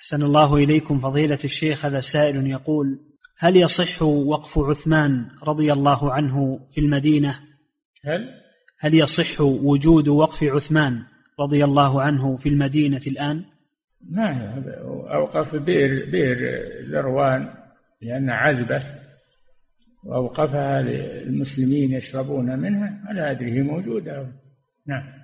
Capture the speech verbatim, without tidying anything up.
أحسن الله إليكم فضيلة الشيخ. هذا سائل يقول: هل يصح وقف عثمان رضي الله عنه في المدينة؟ هل هل يصح وجود وقف عثمان رضي الله عنه في المدينة الآن؟ ما أوقف بئر بئر ذروان لأن عذبة، وأوقفها للمسلمين يشربون منها، ألا أدري هي موجودة. نعم.